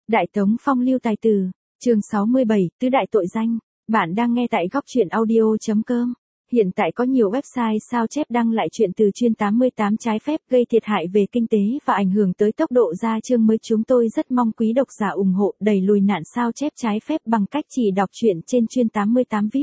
Đại Tống phong lưu tài tử, chương 67, tứ đại tội danh. Bạn đang nghe tại góc truyện audio.com. Hiện tại có nhiều website sao chép đăng lại chuyện từ chuyên 88 trái phép gây thiệt hại về kinh tế và ảnh hưởng tới tốc độ ra chương mới. Chúng tôi rất mong quý độc giả ủng hộ đẩy lùi nạn sao chép trái phép bằng cách chỉ đọc truyện trên chuyên 88 VIP.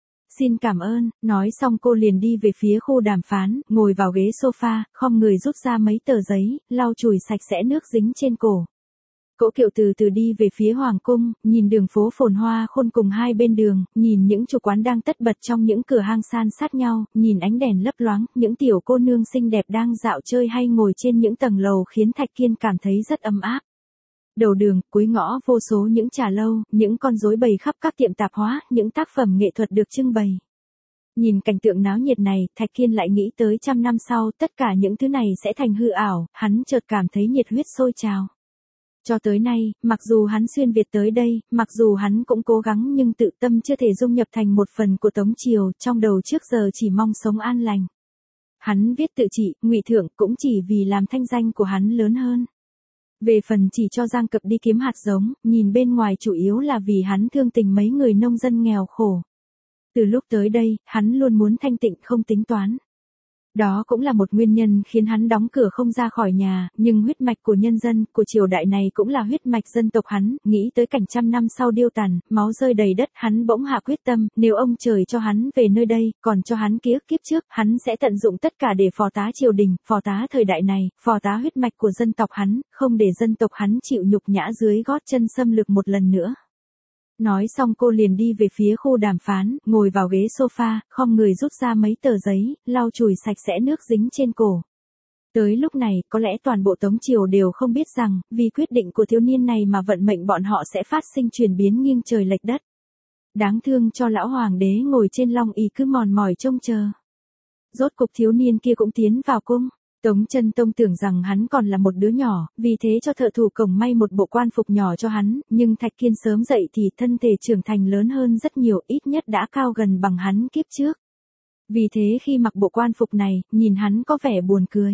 Xin cảm ơn. Nói xong cô liền đi về phía khu đàm phán, ngồi vào ghế sofa, khom người rút ra mấy tờ giấy, lau chùi sạch sẽ nước dính trên cổ. Cỗ kiệu từ từ đi về phía hoàng cung, nhìn đường phố phồn hoa khôn cùng hai bên đường, nhìn những chủ quán đang tất bật trong những cửa hang san sát nhau, nhìn ánh đèn lấp loáng, những tiểu cô nương xinh đẹp đang dạo chơi hay ngồi trên những tầng lầu khiến Thạch Kiên cảm thấy rất ấm áp. Đầu đường, cuối ngõ vô số những trà lâu, những con rối bày khắp các tiệm tạp hóa, những tác phẩm nghệ thuật được trưng bày. Nhìn cảnh tượng náo nhiệt này, Thạch Kiên lại nghĩ tới 100 năm sau, tất cả những thứ này sẽ thành hư ảo, hắn chợt cảm thấy nhiệt huyết sôi trào. Cho tới nay, mặc dù hắn xuyên Việt tới đây, mặc dù hắn cũng cố gắng nhưng tự tâm chưa thể dung nhập thành một phần của Tống Triều, trong đầu trước giờ chỉ mong sống an lành. Hắn viết tự trị, ngụy thượng cũng chỉ vì làm thanh danh của hắn lớn hơn. Về phần chỉ cho Giang Cập đi kiếm hạt giống, nhìn bên ngoài chủ yếu là vì hắn thương tình mấy người nông dân nghèo khổ. Từ lúc tới đây, hắn luôn muốn thanh tịnh không tính toán. Đó cũng là một nguyên nhân khiến hắn đóng cửa không ra khỏi nhà, nhưng huyết mạch của nhân dân, của triều đại này cũng là huyết mạch dân tộc hắn, nghĩ tới cảnh 100 năm sau điêu tàn, máu rơi đầy đất, hắn bỗng hạ quyết tâm, nếu ông trời cho hắn về nơi đây, còn cho hắn ký ức kiếp trước, hắn sẽ tận dụng tất cả để phò tá triều đình, phò tá thời đại này, phò tá huyết mạch của dân tộc hắn, không để dân tộc hắn chịu nhục nhã dưới gót chân xâm lược một lần nữa. Nói xong cô liền đi về phía khu đàm phán, ngồi vào ghế sofa, khom người rút ra mấy tờ giấy, lau chùi sạch sẽ nước dính trên cổ. Tới lúc này, có lẽ toàn bộ Tống Triều đều không biết rằng, vì quyết định của thiếu niên này mà vận mệnh bọn họ sẽ phát sinh chuyển biến nghiêng trời lệch đất. Đáng thương cho lão hoàng đế ngồi trên long ỷ cứ mòn mỏi trông chờ. Rốt cục thiếu niên kia cũng tiến vào cung. Tống Chân Tông tưởng rằng hắn còn là một đứa nhỏ, vì thế cho thợ thủ công may một bộ quan phục nhỏ cho hắn, nhưng Thạch Kiên sớm dậy thì thân thể trưởng thành lớn hơn rất nhiều, ít nhất đã cao gần bằng hắn kiếp trước. Vì thế khi mặc bộ quan phục này, nhìn hắn có vẻ buồn cười.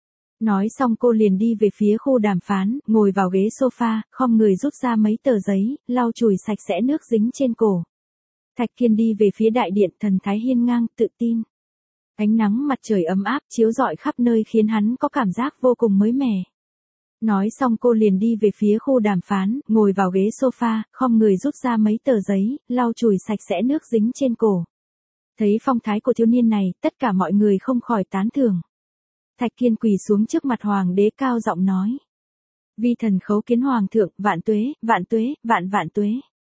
Nói xong cô liền đi về phía khu đàm phán, ngồi vào ghế sofa, khom người rút ra mấy tờ giấy, lau chùi sạch sẽ nước dính trên cổ. Thạch Kiên đi về phía đại điện, thần thái hiên ngang, tự tin. Ánh nắng mặt trời ấm áp chiếu rọi khắp nơi khiến hắn có cảm giác vô cùng mới mẻ. Nói xong cô liền đi về phía khu đàm phán, ngồi vào ghế sofa, khom người rút ra mấy tờ giấy, lau chùi sạch sẽ nước dính trên cổ. Thấy phong thái của thiếu niên này, tất cả mọi người không khỏi tán thưởng. Thạch Kiên quỳ xuống trước mặt hoàng đế cao giọng nói. Vi thần khấu kiến hoàng thượng, vạn tuế, vạn tuế, vạn vạn tuế.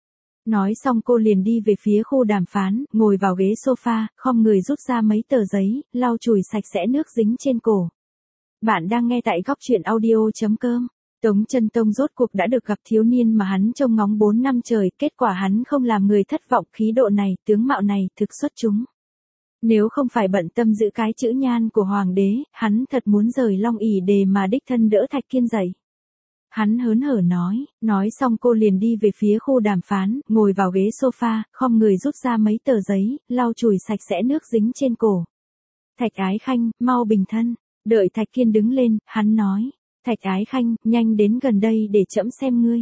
Nói xong cô liền đi về phía khu đàm phán, ngồi vào ghế sofa, khom người rút ra mấy tờ giấy, lau chùi sạch sẽ nước dính trên cổ. Bạn đang nghe tại góc truyện audio.com. Tống Chân Tông rốt cuộc đã được gặp thiếu niên mà hắn trông ngóng 4 năm trời, kết quả hắn không làm người thất vọng, khí độ này, tướng mạo này, thực xuất chúng. Nếu không phải bận tâm giữ cái chữ nhan của hoàng đế, hắn thật muốn rời long ỷ để mà đích thân đỡ Thạch Kiên dậy. Hắn hớn hở nói xong cô liền đi về phía khu đàm phán, ngồi vào ghế sofa, khom người rút ra mấy tờ giấy, lau chùi sạch sẽ nước dính trên cổ. Thạch Ái Khanh, mau bình thân. Đợi Thạch Kiên đứng lên, hắn nói, Thạch Ái Khanh, nhanh đến gần đây để trẫm xem ngươi.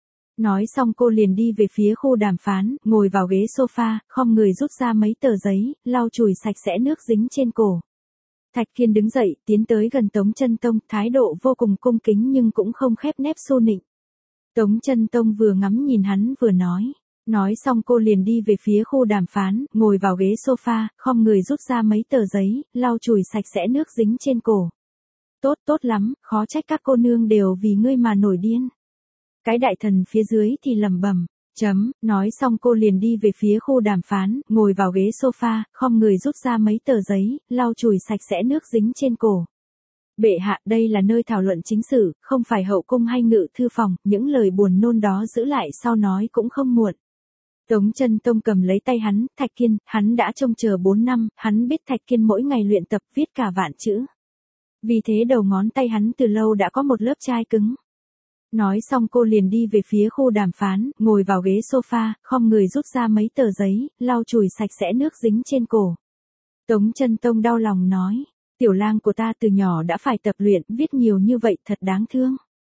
Nói xong cô liền đi về phía khu đàm phán, ngồi vào ghế sofa, khom người rút ra mấy tờ giấy, lau chùi sạch sẽ nước dính trên cổ. Thạch Kiên đứng dậy, tiến tới gần Tống Chân Tông, thái độ vô cùng cung kính nhưng cũng không khép nép xô nịnh. Tống Chân Tông vừa ngắm nhìn hắn vừa nói xong cô liền đi về phía khu đàm phán, ngồi vào ghế sofa, khom người rút ra mấy tờ giấy, lau chùi sạch sẽ nước dính trên cổ. Tốt lắm, khó trách các cô nương đều vì ngươi mà nổi điên. Cái đại thần phía dưới thì lẩm bẩm. Nói xong cô liền đi về phía khu đàm phán, ngồi vào ghế sofa, khom người rút ra mấy tờ giấy, lau chùi sạch sẽ nước dính trên cổ. Bệ hạ, đây là nơi thảo luận chính sự, không phải hậu cung hay ngự thư phòng, những lời buồn nôn đó giữ lại sau nói cũng không muộn. Tống Chân Tông cầm lấy tay hắn, Thạch Kiên, hắn đã trông chờ 4 năm, hắn biết Thạch Kiên mỗi ngày luyện tập viết cả vạn chữ. Vì thế đầu ngón tay hắn từ lâu đã có một lớp chai cứng. Nói xong cô liền đi về phía khu đàm phán, ngồi vào ghế sofa, khom người rút ra mấy tờ giấy, lau chùi sạch sẽ nước dính trên cổ. Tống Chân Tông đau lòng nói, tiểu lang của ta từ nhỏ đã phải tập luyện, viết nhiều như vậy thật đáng thương.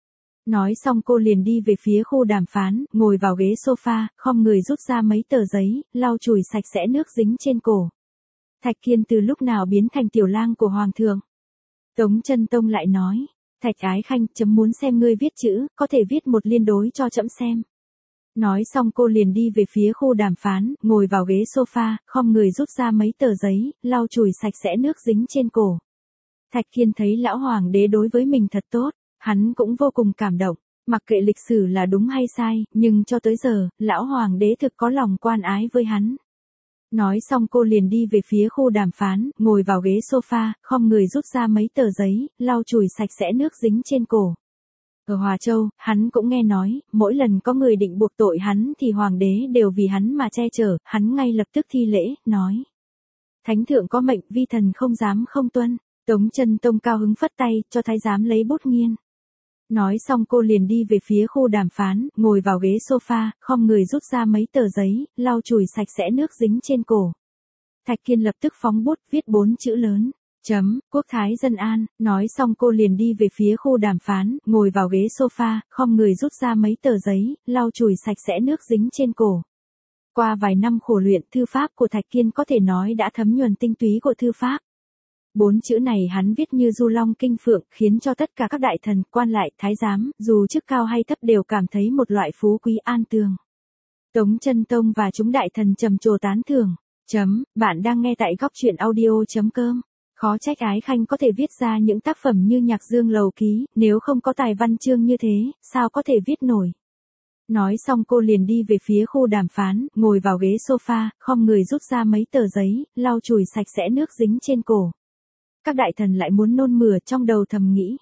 Nói xong cô liền đi về phía khu đàm phán, ngồi vào ghế sofa, khom người rút ra mấy tờ giấy, lau chùi sạch sẽ nước dính trên cổ. Thạch Kiên từ lúc nào biến thành tiểu lang của hoàng thượng? Tống Chân Tông lại nói, Thạch Ái Khanh, chấm muốn xem ngươi viết chữ, có thể viết một liên đối cho trẫm xem. Nói xong cô liền đi về phía khu đàm phán, ngồi vào ghế sofa, khom người rút ra mấy tờ giấy, lau chùi sạch sẽ nước dính trên cổ. Thạch Kiên thấy lão hoàng đế đối với mình thật tốt, hắn cũng vô cùng cảm động, mặc kệ lịch sử là đúng hay sai, nhưng cho tới giờ, lão hoàng đế thực có lòng quan ái với hắn. Nói xong cô liền đi về phía khu đàm phán, ngồi vào ghế sofa, khom người rút ra mấy tờ giấy, lau chùi sạch sẽ nước dính trên cổ. Ở Hòa Châu, hắn cũng nghe nói, mỗi lần có người định buộc tội hắn thì hoàng đế đều vì hắn mà che chở, hắn ngay lập tức thi lễ, nói. Thánh thượng có mệnh, vi thần không dám không tuân. Tống Chân Tông cao hứng phất tay, cho thái giám lấy bút nghiên. Nói xong cô liền đi về phía khu đàm phán, ngồi vào ghế sofa, khom người rút ra mấy tờ giấy, lau chùi sạch sẽ nước dính trên cổ. Thạch Kiên lập tức phóng bút, viết 4 chữ lớn. Quốc thái dân an. Nói xong cô liền đi về phía khu đàm phán, ngồi vào ghế sofa, khom người rút ra mấy tờ giấy, lau chùi sạch sẽ nước dính trên cổ. Qua vài năm khổ luyện, thư pháp của Thạch Kiên có thể nói đã thấm nhuần tinh túy của thư pháp. 4 chữ này hắn viết như du long kinh phượng, khiến cho tất cả các đại thần, quan lại, thái giám, dù chức cao hay thấp đều cảm thấy một loại phú quý an tường. Tống Chân Tông và chúng đại thần trầm trồ tán thưởng. Bạn đang nghe tại góc truyện audio.com. Khó trách Ái Khanh có thể viết ra những tác phẩm như Nhạc Dương Lầu Ký, nếu không có tài văn chương như thế, sao có thể viết nổi. Nói xong cô liền đi về phía khu đàm phán, ngồi vào ghế sofa, khom người rút ra mấy tờ giấy, lau chùi sạch sẽ nước dính trên cổ. Các đại thần lại muốn nôn mửa, trong đầu thầm nghĩ.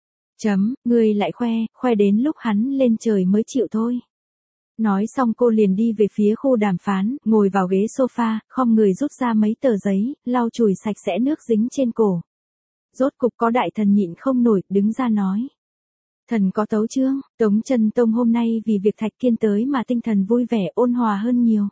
Người lại khoe đến lúc hắn lên trời mới chịu thôi. Nói xong cô liền đi về phía khu đàm phán, ngồi vào ghế sofa, khom người rút ra mấy tờ giấy, lau chùi sạch sẽ nước dính trên cổ. Rốt cục có đại thần nhịn không nổi, đứng ra nói. Thần có tấu chương, Tống Chân Tông hôm nay vì việc Thạch Kiên tới mà tinh thần vui vẻ ôn hòa hơn nhiều.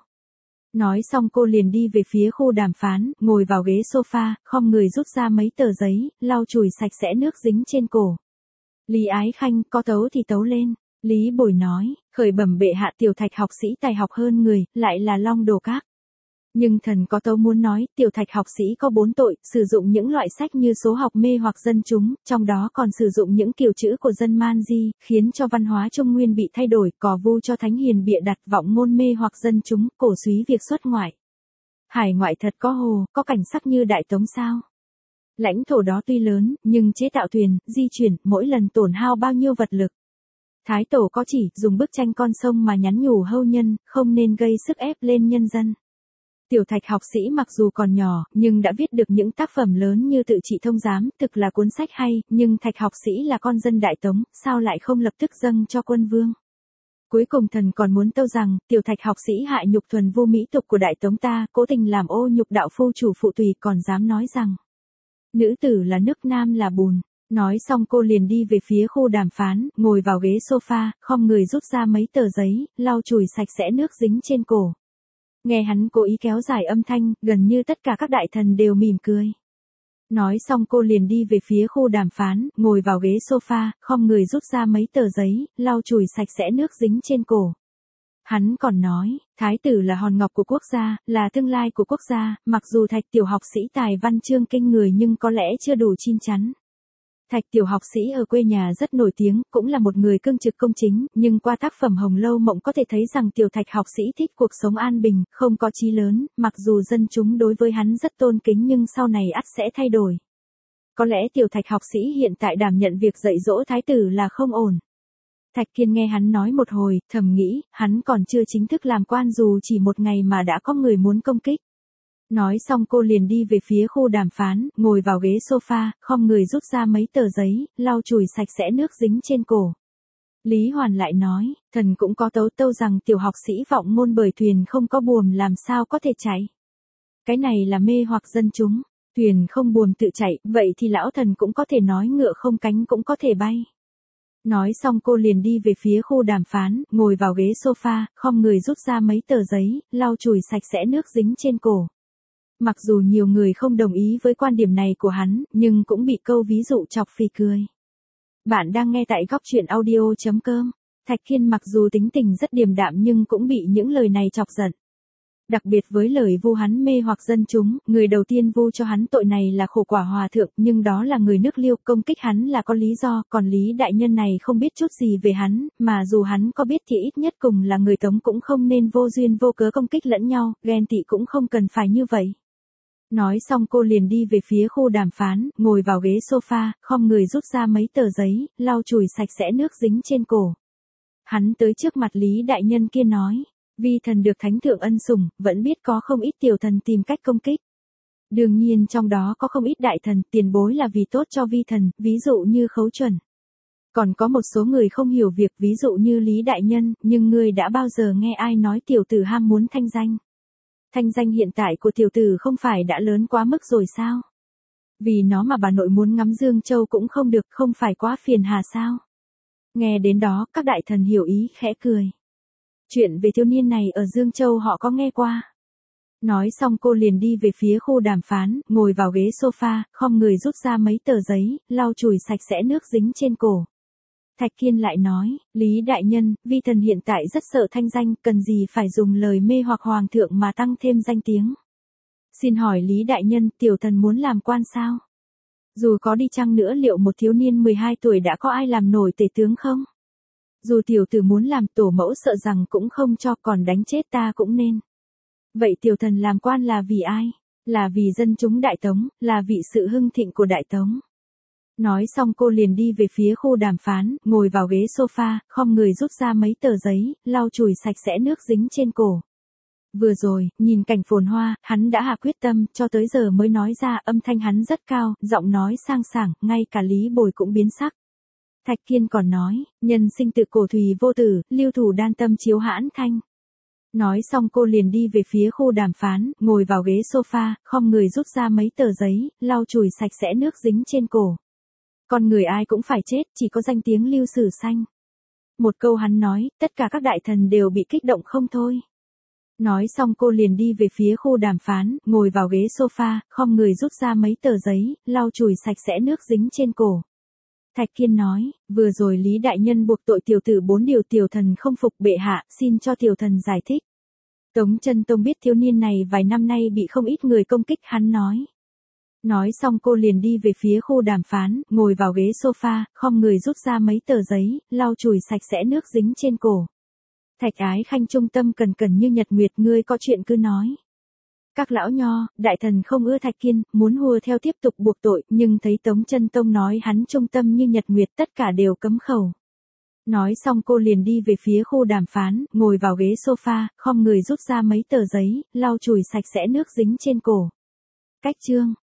Nói xong cô liền đi về phía khu đàm phán, ngồi vào ghế sofa, khom người rút ra mấy tờ giấy, lau chùi sạch sẽ nước dính trên cổ. Lý Ái Khanh, có tấu thì tấu lên. Lý Bồi nói, khởi bẩm bệ hạ, tiểu Thạch học sĩ tài học hơn người, lại là long đồ các. Nhưng thần có tấu muốn nói, tiểu Thạch học sĩ có 4 tội, sử dụng những loại sách như số học mê hoặc dân chúng, trong đó còn sử dụng những kiểu chữ của dân man di, khiến cho văn hóa Trung Nguyên bị thay đổi, cò vu cho thánh hiền bịa đặt vọng ngôn mê hoặc dân chúng, cổ súy việc xuất ngoại. Hải ngoại thật có hồ, có cảnh sắc như Đại Tống sao? Lãnh thổ đó tuy lớn, nhưng chế tạo thuyền, di chuyển, mỗi lần tổn hao bao nhiêu vật lực. Thái tổ có chỉ, dùng bức tranh con sông mà nhắn nhủ hâu nhân, không nên gây sức ép lên nhân dân. Tiểu Thạch học sĩ mặc dù còn nhỏ, nhưng đã viết được những tác phẩm lớn như Tự Trị Thông Giám, thực là cuốn sách hay, nhưng Thạch học sĩ là con dân Đại Tống, sao lại không lập tức dâng cho quân vương. Cuối cùng thần còn muốn tâu rằng, tiểu Thạch học sĩ hại nhục thuần vô mỹ tục của Đại Tống ta, cố tình làm ô nhục đạo phu chủ phụ tùy, còn dám nói rằng, nữ tử là nước, nam là bùn. Nói xong cô liền đi về phía khu đàm phán, ngồi vào ghế sofa, khom người rút ra mấy tờ giấy, lau chùi sạch sẽ nước dính trên cổ. Nghe hắn cố ý kéo dài âm thanh, gần như tất cả các đại thần đều mỉm cười. Nói xong cô liền đi về phía khu đàm phán, ngồi vào ghế sofa, khom người rút ra mấy tờ giấy, lau chùi sạch sẽ nước dính trên cổ. Hắn còn nói, thái tử là hòn ngọc của quốc gia, là tương lai của quốc gia, mặc dù Thạch tiểu học sĩ tài văn chương kinh người nhưng có lẽ chưa đủ chín chắn. Thạch tiểu học sĩ ở quê nhà rất nổi tiếng, cũng là một người cương trực công chính, nhưng qua tác phẩm Hồng Lâu Mộng có thể thấy rằng tiểu Thạch học sĩ thích cuộc sống an bình, không có chí lớn, mặc dù dân chúng đối với hắn rất tôn kính nhưng sau này ắt sẽ thay đổi. Có lẽ tiểu Thạch học sĩ hiện tại đảm nhận việc dạy dỗ thái tử là không ổn. Thạch Kiên nghe hắn nói một hồi, thầm nghĩ, hắn còn chưa chính thức làm quan dù chỉ một ngày mà đã có người muốn công kích. Nói xong cô liền đi về phía khu đàm phán, ngồi vào ghế sofa, khom người rút ra mấy tờ giấy, lau chùi sạch sẽ nước dính trên cổ. Lý Hoàn lại nói, thần cũng có tâu rằng tiểu học sĩ vọng ngôn bởi thuyền không có buồm làm sao có thể chạy. Cái này là mê hoặc dân chúng, thuyền không buồm tự chạy, vậy thì lão thần cũng có thể nói ngựa không cánh cũng có thể bay. Nói xong cô liền đi về phía khu đàm phán, ngồi vào ghế sofa, khom người rút ra mấy tờ giấy, lau chùi sạch sẽ nước dính trên cổ. Mặc dù nhiều người không đồng ý với quan điểm này của hắn, nhưng cũng bị câu ví dụ chọc phì cười. Bạn đang nghe tại góc chuyện audio.com. Thạch Kiên mặc dù tính tình rất điềm đạm nhưng cũng bị những lời này chọc giận. Đặc biệt với lời vu hắn mê hoặc dân chúng, người đầu tiên vu cho hắn tội này là Khổ Quả Hòa Thượng, nhưng đó là người nước Liêu, công kích hắn là có lý do, còn Lý Đại Nhân này không biết chút gì về hắn, mà dù hắn có biết thì ít nhất cùng là người Tống cũng không nên vô duyên vô cớ công kích lẫn nhau, ghen tị cũng không cần phải như vậy. Nói xong cô liền đi về phía khu đàm phán, ngồi vào ghế sofa, khom người rút ra mấy tờ giấy, lau chùi sạch sẽ nước dính trên cổ. Hắn tới trước mặt Lý Đại Nhân kia nói, vi thần được thánh thượng ân sủng, vẫn biết có không ít tiểu thần tìm cách công kích. Đương nhiên trong đó có không ít đại thần, tiền bối là vì tốt cho vi thần, ví dụ như Khấu Chuẩn. Còn có một số người không hiểu việc, ví dụ như Lý Đại Nhân, nhưng ngươi đã bao giờ nghe ai nói tiểu tử ham muốn thanh danh? Thanh danh hiện tại của tiểu tử không phải đã lớn quá mức rồi sao? Vì nó mà bà nội muốn ngắm Dương Châu cũng không được, không phải quá phiền hà sao? Nghe đến đó, các đại thần hiểu ý, khẽ cười. Chuyện về thiếu niên này ở Dương Châu họ có nghe qua. Nói xong cô liền đi về phía khu đàm phán, ngồi vào ghế sofa, khom người rút ra mấy tờ giấy, lau chùi sạch sẽ nước dính trên cổ. Thạch Kiên lại nói, Lý Đại Nhân, vi thần hiện tại rất sợ thanh danh, cần gì phải dùng lời mê hoặc hoàng thượng mà tăng thêm danh tiếng. Xin hỏi Lý Đại Nhân, tiểu thần muốn làm quan sao? Dù có đi chăng nữa liệu một thiếu niên 12 tuổi đã có ai làm nổi tể tướng không? Dù tiểu tử muốn làm tổ mẫu sợ rằng cũng không cho, còn đánh chết ta cũng nên. Vậy tiểu thần làm quan là vì ai? Là vì dân chúng Đại Tống, là vì sự hưng thịnh của Đại Tống. Nói xong cô liền đi về phía khu đàm phán, ngồi vào ghế sofa, khom người rút ra mấy tờ giấy, lau chùi sạch sẽ nước dính trên cổ. Vừa rồi, nhìn cảnh phồn hoa, hắn đã hạ quyết tâm, cho tới giờ mới nói ra, âm thanh hắn rất cao, giọng nói sang sảng, ngay cả Lý Bồi cũng biến sắc. Thạch Kiên còn nói, nhân sinh tự cổ thủy vô tử, lưu thủ đan tâm chiếu hãn thanh. Nói xong cô liền đi về phía khu đàm phán, ngồi vào ghế sofa, khom người rút ra mấy tờ giấy, lau chùi sạch sẽ nước dính trên cổ. Con người ai cũng phải chết, chỉ có danh tiếng lưu sử xanh. Một câu hắn nói, tất cả các đại thần đều bị kích động không thôi. Nói xong cô liền đi về phía khu đàm phán, ngồi vào ghế sofa, khom người rút ra mấy tờ giấy, lau chùi sạch sẽ nước dính trên cổ. Thạch Kiên nói, vừa rồi Lý Đại Nhân buộc tội tiểu tử 4 điều tiểu thần không phục bệ hạ, xin cho tiểu thần giải thích. Tống Chân Tông biết thiếu niên này vài năm nay bị không ít người công kích, hắn nói. Nói xong cô liền đi về phía khu đàm phán, ngồi vào ghế sofa, khom người rút ra mấy tờ giấy, lau chùi sạch sẽ nước dính trên cổ. Thạch Ái Khanh trung tâm cần cần như nhật nguyệt, ngươi có chuyện cứ nói. Các lão nho, đại thần không ưa Thạch Kiên, muốn hùa theo tiếp tục buộc tội, nhưng thấy Tống Chân Tông nói hắn trung tâm như nhật nguyệt, tất cả đều cấm khẩu. Nói xong cô liền đi về phía khu đàm phán, ngồi vào ghế sofa, khom người rút ra mấy tờ giấy, lau chùi sạch sẽ nước dính trên cổ. Cách chương